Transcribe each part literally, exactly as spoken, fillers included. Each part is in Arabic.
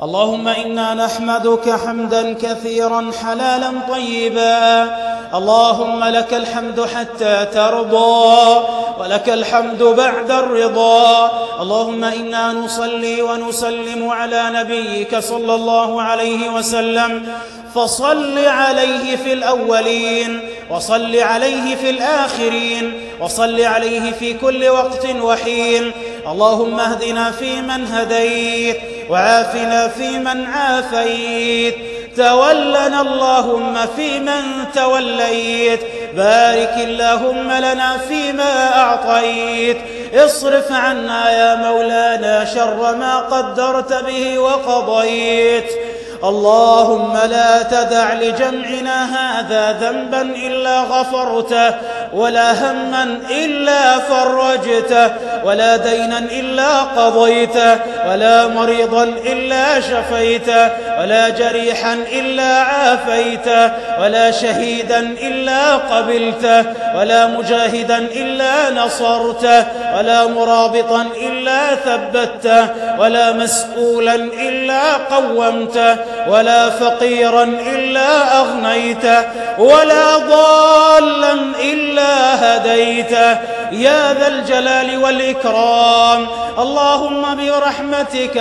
اللهم إنا نحمدك حمدا كثيرا حلالا طيبا. اللهم لك الحمد حتى ترضى ولك الحمد بعد الرضا. اللهم إنا نصلي ونسلم على نبيك صلى الله عليه وسلم، فصل عليه في الأولين وصل عليه في الآخرين وصل عليه في كل وقت وحين. اللهم اهدنا فيمن هديت وعافنا فيمن عافيت، تولنا اللهم فيمن توليت، بارك اللهم لنا فيما أعطيت، اصرف عنا يا مولانا شر ما قدرت به وقضيت. اللهم لا تدع لجمعنا هذا ذنبا إلا غفرته، ولا هما إلا فرجته، ولا دينا إلا قضيته، ولا مريضا إلا شفيته، ولا جريحا إلا عافيته، ولا شهيدا إلا قبلته، ولا مجاهدا إلا نصرته، ولا مرابطا إلا ثبته، ولا مسؤولا إلا قومته، ولا فقيرا إلا أغنيته، ولا ضالا إلا هديته يا ذا الجلال والإكرام. اللهم برحمتك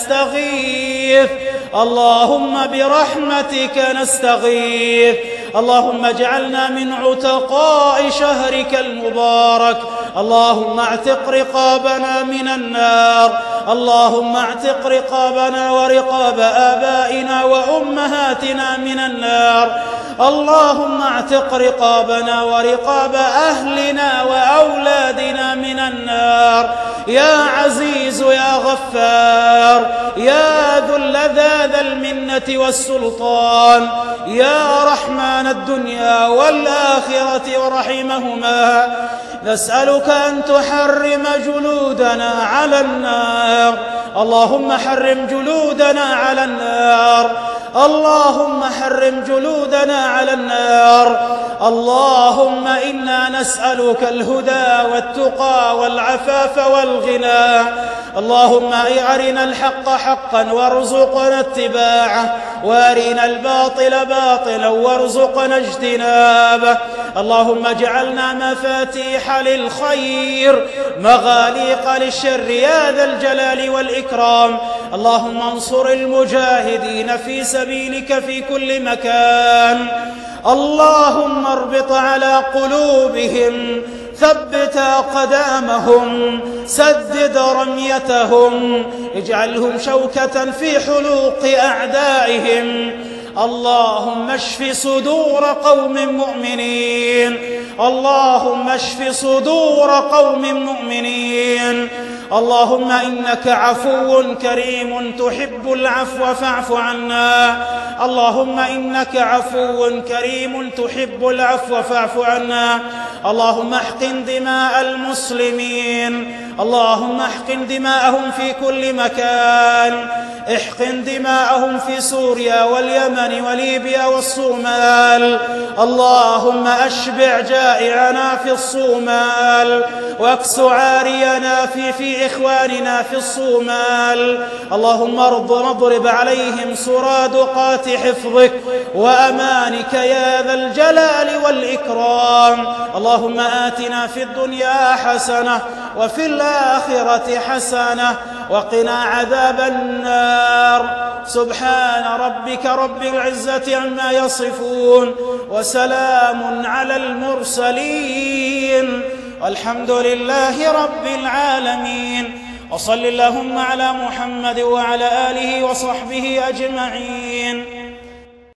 نستغيث، اللهم برحمتك نستغيث. اللهم اجعلنا من عتقاء شهرك المبارك. اللهم اعتق رقابنا من النار. اللهم اعتق رقابنا ورقاب آبائنا وأمهاتنا من النار. اللهم اعتق رقابنا ورقاب أهلنا وأولادنا من النار يا عزيز يا غفار يا ذو اللذاذ المنة والسلطان يا رحمن الدنيا والآخرة ورحمهما. نسألك أن تحرم جلودنا على النار. اللهم حرم جلودنا على النار. اللهم حرم جلودنا على النار. اللهم إنا نسألك الهدى والتقى والعفاف والغنى. اللهم أرنا الحق حقا وارزقنا اتباعه، وأرنا الباطل باطلا وارزقنا اجتنابه. اللهم اجعلنا مفاتيح للخير مغاليق للشر يا ذا الجلال والإكرام. اللهم انصر المجاهدين في سبيلك في كل مكان. اللهم اربط على قلوبهم، ثبت أقدامهم، سدد رميتهم، اجعلهم شوكة في حلوق أعدائهم. اللهم اشف صدور قوم مؤمنين. اللهم اشف صدور قوم مؤمنين. اللهم إنك عفو كريم تحب العفو فاعف عنا. اللهم إنك عفو كريم تحب العفو فاعف عنا. اللهم احقن دماء المسلمين. اللهم احقن دماءهم في كل مكان. احقن دماءهم في سوريا واليمن وليبيا والصومال. اللهم أشبع جائعنا في الصومال، واكس عارينا في في إخواننا في الصومال. اللهم اضرب عليهم سرادقات حفظك وأمانك يا ذا الجلال والإكرام. اللهم آتنا في الدنيا حسنة وفي الآخرة حسنة وقنا عذاب النار. سبحان ربك رب العزة عما يصفون، وسلام على المرسلين، والحمد لله رب العالمين. وصل اللهم على محمد وعلى آله وصحبه أجمعين.